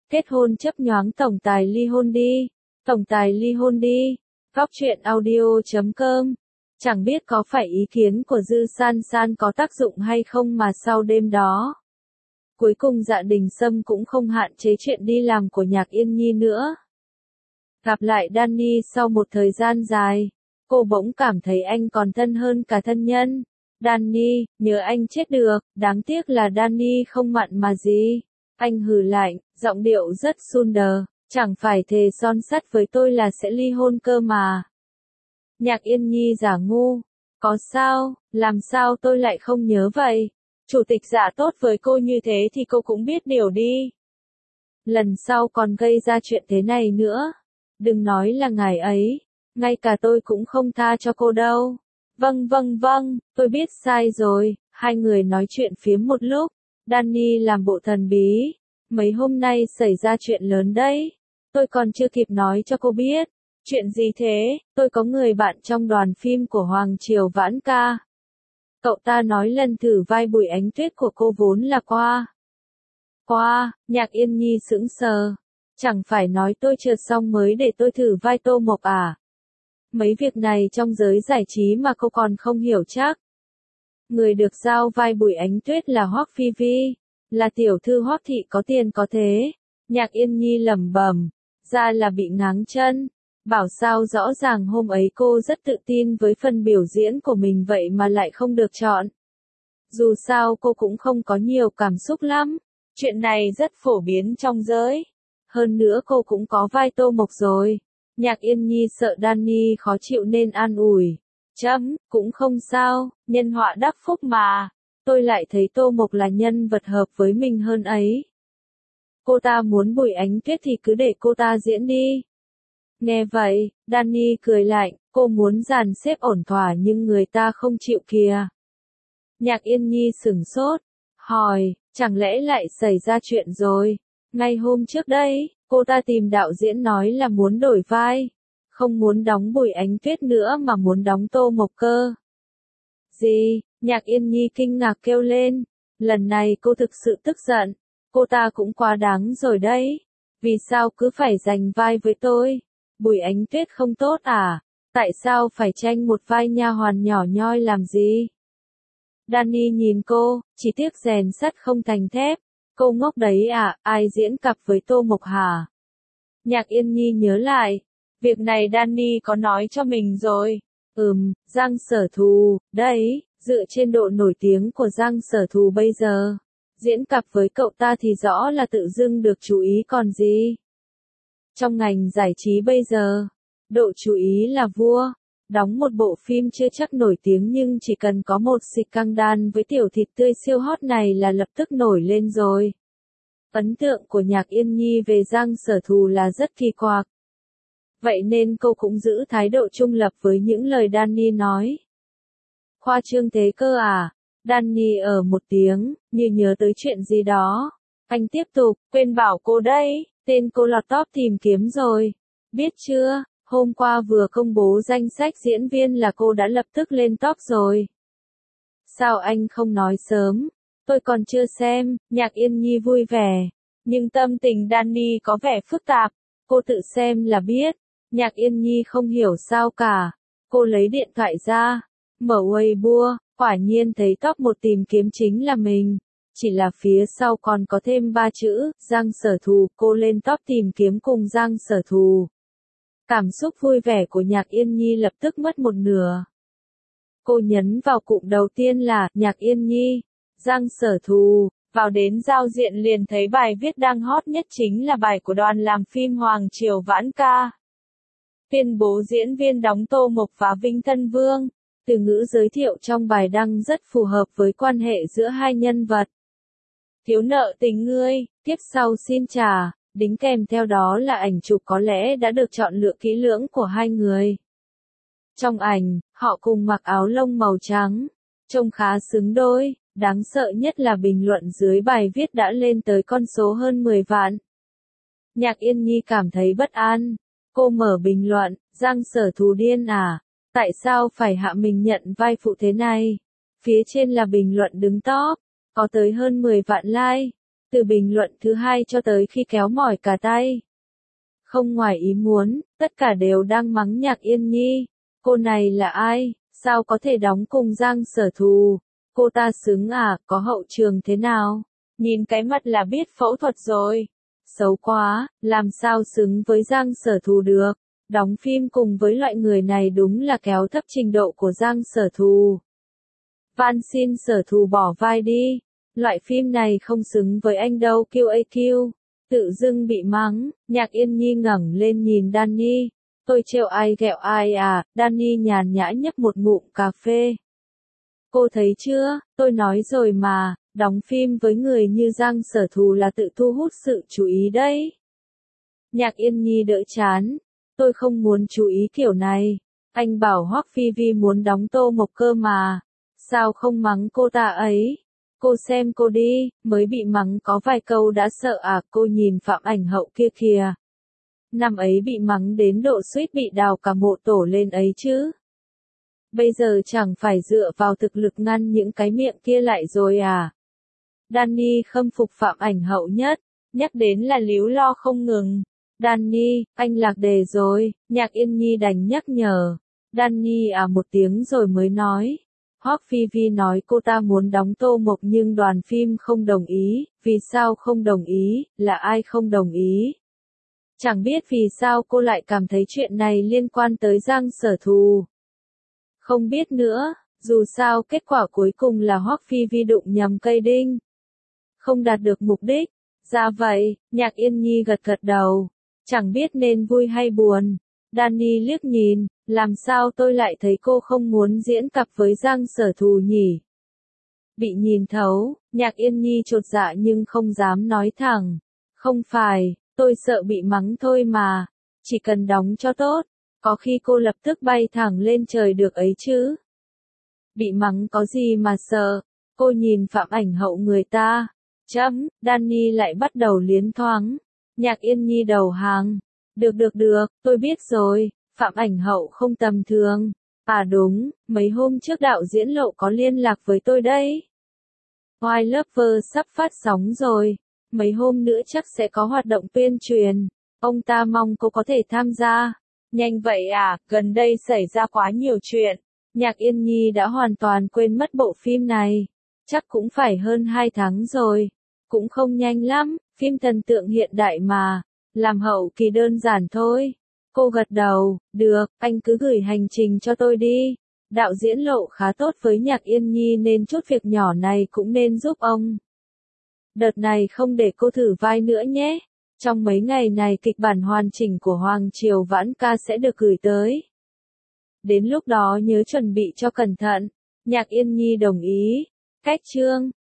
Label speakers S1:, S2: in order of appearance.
S1: Kết hôn chấp nhoáng tổng tài ly hôn đi. Tổng tài ly hôn đi. Góc truyện audio.com. Chẳng biết có phải ý kiến của Dư San San có tác dụng hay không mà sau đêm đó, cuối cùng Dạ Đình Sâm cũng không hạn chế chuyện đi làm của Nhạc Yên Nhi nữa. Gặp lại Danny sau một thời gian dài, cô bỗng cảm thấy anh còn thân hơn cả thân nhân. Danny, nhớ anh chết được, đáng tiếc là Danny không mặn mà gì. Anh hừ lạnh, giọng điệu rất suôn đờ, chẳng phải thề son sắt với tôi là sẽ ly hôn cơ mà. Nhạc Yên Nhi giả ngu, có sao, làm sao tôi lại không nhớ vậy? Chủ tịch Dạ tốt với cô như thế thì cô cũng biết điều đi. Lần sau còn gây ra chuyện thế này nữa, đừng nói là ngài ấy, ngay cả tôi cũng không tha cho cô đâu. Vâng, tôi biết sai rồi. Hai người nói chuyện phiếm một lúc, Danny làm bộ thần bí. Mấy hôm nay xảy ra chuyện lớn đấy, tôi còn chưa kịp nói cho cô biết. Chuyện gì thế? Tôi có người bạn trong đoàn phim của Hoàng Triều Vãn Ca. Cậu ta nói lần thử vai Bùi Ánh Tuyết của cô vốn là qua. Nhạc Yên Nhi sững sờ. Chẳng phải nói tôi trượt xong mới để tôi thử vai Tô Mộc à? Mấy việc này trong giới giải trí mà cô còn không hiểu chắc. Người được giao vai Bùi Ánh Tuyết là Hoắc Phi Vi, là tiểu thư Hoắc thị có tiền có thế. Nhạc Yên Nhi lẩm bẩm, ra là bị ngáng chân. Bảo sao rõ ràng hôm ấy cô rất tự tin với phần biểu diễn của mình vậy mà lại không được chọn. Dù sao cô cũng không có nhiều cảm xúc lắm. Chuyện này rất phổ biến trong giới. Hơn nữa cô cũng có vai Tô Mộc rồi. Nhạc Yên Nhi sợ Danny khó chịu nên an ủi. Cũng không sao, nhân họa đắc phúc mà. Tôi lại thấy Tô Mộc là nhân vật hợp với mình hơn ấy. Cô ta muốn Bùi Ánh Tuyết thì cứ để cô ta diễn đi. Nghe vậy, Danny cười lạnh, cô muốn dàn xếp ổn thỏa nhưng người ta không chịu kìa. Nhạc Yên Nhi sửng sốt, hỏi, chẳng lẽ lại xảy ra chuyện rồi? Ngay hôm trước đây, cô ta tìm đạo diễn nói là muốn đổi vai. Không muốn đóng Bùi Ánh Tuyết nữa mà muốn đóng Tô Mộc cơ. Gì? Nhạc Yên Nhi kinh ngạc kêu lên. Lần này cô thực sự tức giận. Cô ta cũng quá đáng rồi đấy. Vì sao cứ phải giành vai với tôi? Bùi Ánh Tuyết không tốt à? Tại sao phải tranh một vai nha hoàn nhỏ nhoi làm gì? Danny nhìn cô, chỉ tiếc rèn sắt không thành thép. Cô ngốc đấy à, ai diễn cặp với Tô Mộc hả? Nhạc Yên Nhi nhớ lại. Việc này Danny có nói cho mình rồi. Giang Sở Thù, đấy, dựa trên độ nổi tiếng của Giang Sở Thù bây giờ, diễn cặp với cậu ta thì rõ là tự dưng được chú ý còn gì. Trong ngành giải trí bây giờ, độ chú ý là vua. Đóng một bộ phim chưa chắc nổi tiếng nhưng chỉ cần có một xịch căng đan với tiểu thịt tươi siêu hot này là lập tức nổi lên rồi. Ấn tượng của Nhạc Yên Nhi về Giang Sở Thù là rất kỳ quặc. Vậy nên cô cũng giữ thái độ trung lập với những lời Danny nói. Khoa trương thế cơ à? Danny ở một tiếng, như nhớ tới chuyện gì đó. Anh tiếp tục, quên bảo cô đấy, tên cô lọt top tìm kiếm rồi. Biết chưa, hôm qua vừa công bố danh sách diễn viên là cô đã lập tức lên top rồi. Sao anh không nói sớm? Tôi còn chưa xem. Nhạc Yên Nhi vui vẻ. Nhưng tâm tình Danny có vẻ phức tạp. Cô tự xem là biết. Nhạc Yên Nhi không hiểu sao cả. Cô lấy điện thoại ra, mở Weibo, quả nhiên thấy top 1 tìm kiếm chính là mình. Chỉ là phía sau còn có thêm 3 chữ, Giang Sở Thù, cô lên top tìm kiếm cùng Giang Sở Thù. Cảm xúc vui vẻ của Nhạc Yên Nhi lập tức mất một nửa. Cô nhấn vào cụm đầu tiên là, Nhạc Yên Nhi, Giang Sở Thù, vào đến giao diện liền thấy bài viết đang hot nhất chính là bài của đoàn làm phim Hoàng Triều Vãn Ca. Tuyên bố diễn viên đóng Tô Mộc và Vinh Thân Vương. Từ ngữ giới thiệu trong bài đăng rất phù hợp với quan hệ giữa hai nhân vật. Thiếu nợ tình ngươi, tiếp sau xin trả, đính kèm theo đó là ảnh chụp có lẽ đã được chọn lựa kỹ lưỡng của hai người. Trong ảnh, họ cùng mặc áo lông màu trắng, trông khá xứng đôi, đáng sợ nhất là bình luận dưới bài viết đã lên tới con số hơn 10 vạn. Nhạc Yên Nhi cảm thấy bất an. Cô mở bình luận, Giang Sở Thù điên à? Tại sao phải hạ mình nhận vai phụ thế này? Phía trên là bình luận đứng top, có tới hơn 10 vạn like. từ bình luận thứ hai cho tới khi kéo mỏi cả tay. Không ngoài ý muốn, tất cả đều đang mắng Nhạc Yên Nhi. Cô này là ai? Sao có thể đóng cùng Giang Sở Thù? Cô ta xứng à, có hậu trường thế nào? Nhìn cái mặt là biết phẫu thuật rồi. Xấu quá, làm sao xứng với Giang Sở Thù được? Đóng phim cùng với loại người này đúng là kéo thấp trình độ của Giang Sở Thù. Van xin Sở Thù bỏ vai đi. Loại phim này không xứng với anh đâu QAQ. Tự dưng bị mắng, Nhạc Yên Nhi ngẩng lên nhìn Danny. Tôi trêu ai ghẹo ai à? Danny nhàn nhã nhấp một ngụm cà phê. Cô thấy chưa, tôi nói rồi mà, đóng phim với người như Giang Sở Thù là tự thu hút sự chú ý đấy. Nhạc Yên Nhi đỡ chán. Tôi không muốn chú ý kiểu này. Anh bảo Hoắc Phi Vi muốn đóng Tô Mộc cơ mà. Sao không mắng cô ta ấy? Cô xem cô đi, mới bị mắng có vài câu đã sợ à? Cô nhìn Phạm Ảnh Hậu kia kìa. Năm ấy bị mắng đến độ suýt bị đào cả mộ tổ lên ấy chứ. Bây giờ chẳng phải dựa vào thực lực ngăn những cái miệng kia lại rồi à? Danny khâm phục Phạm Ảnh Hậu nhất, nhắc đến là líu lo không ngừng. Danny, anh lạc đề rồi, Nhạc Yên Nhi đành nhắc nhở. Danny à một tiếng rồi mới nói. Hoắc Phi Vi nói cô ta muốn đóng Tô Mộc nhưng đoàn phim không đồng ý. Vì sao không đồng ý, là ai không đồng ý? Chẳng biết vì sao cô lại cảm thấy chuyện này liên quan tới Giang Sở Thù. Không biết nữa, dù sao kết quả cuối cùng là Hoắc Phi Vi đụng nhầm cây đinh. Không đạt được mục đích. Ra vậy, Nhạc Yên Nhi gật gật đầu. Chẳng biết nên vui hay buồn. Danny liếc nhìn, làm sao tôi lại thấy cô không muốn diễn cặp với Giang Sở Thù nhỉ? Bị nhìn thấu, Nhạc Yên Nhi chột dạ nhưng không dám nói thẳng. Không phải, tôi sợ bị mắng thôi mà. Chỉ cần đóng cho tốt, có khi cô lập tức bay thẳng lên trời được ấy chứ. Bị mắng có gì mà sợ? Cô nhìn Phạm Ảnh Hậu người ta. Danny lại bắt đầu liến thoáng. Nhạc Yên Nhi đầu hàng. Được, tôi biết rồi, Phạm Ảnh Hậu không tầm thường. À đúng, mấy hôm trước đạo diễn Lộ có liên lạc với tôi đấy. Why Lover sắp phát sóng rồi, mấy hôm nữa chắc sẽ có hoạt động tuyên truyền. Ông ta mong cô có thể tham gia. Nhanh vậy à, gần đây xảy ra quá nhiều chuyện. Nhạc Yên Nhi đã hoàn toàn quên mất bộ phim này. Chắc cũng phải hơn 2 tháng rồi. Cũng không nhanh lắm, phim thần tượng hiện đại mà. Làm hậu kỳ đơn giản thôi. Cô gật đầu, được, anh cứ gửi hành trình cho tôi đi. Đạo diễn Lộ khá tốt với Nhạc Yên Nhi nên chút việc nhỏ này cũng nên giúp ông. Đợt này không để cô thử vai nữa nhé. Trong mấy ngày này kịch bản hoàn chỉnh của Hoàng Triều Vãn Ca sẽ được gửi tới. Đến lúc đó nhớ chuẩn bị cho cẩn thận. Nhạc Yên Nhi đồng ý. Cách chương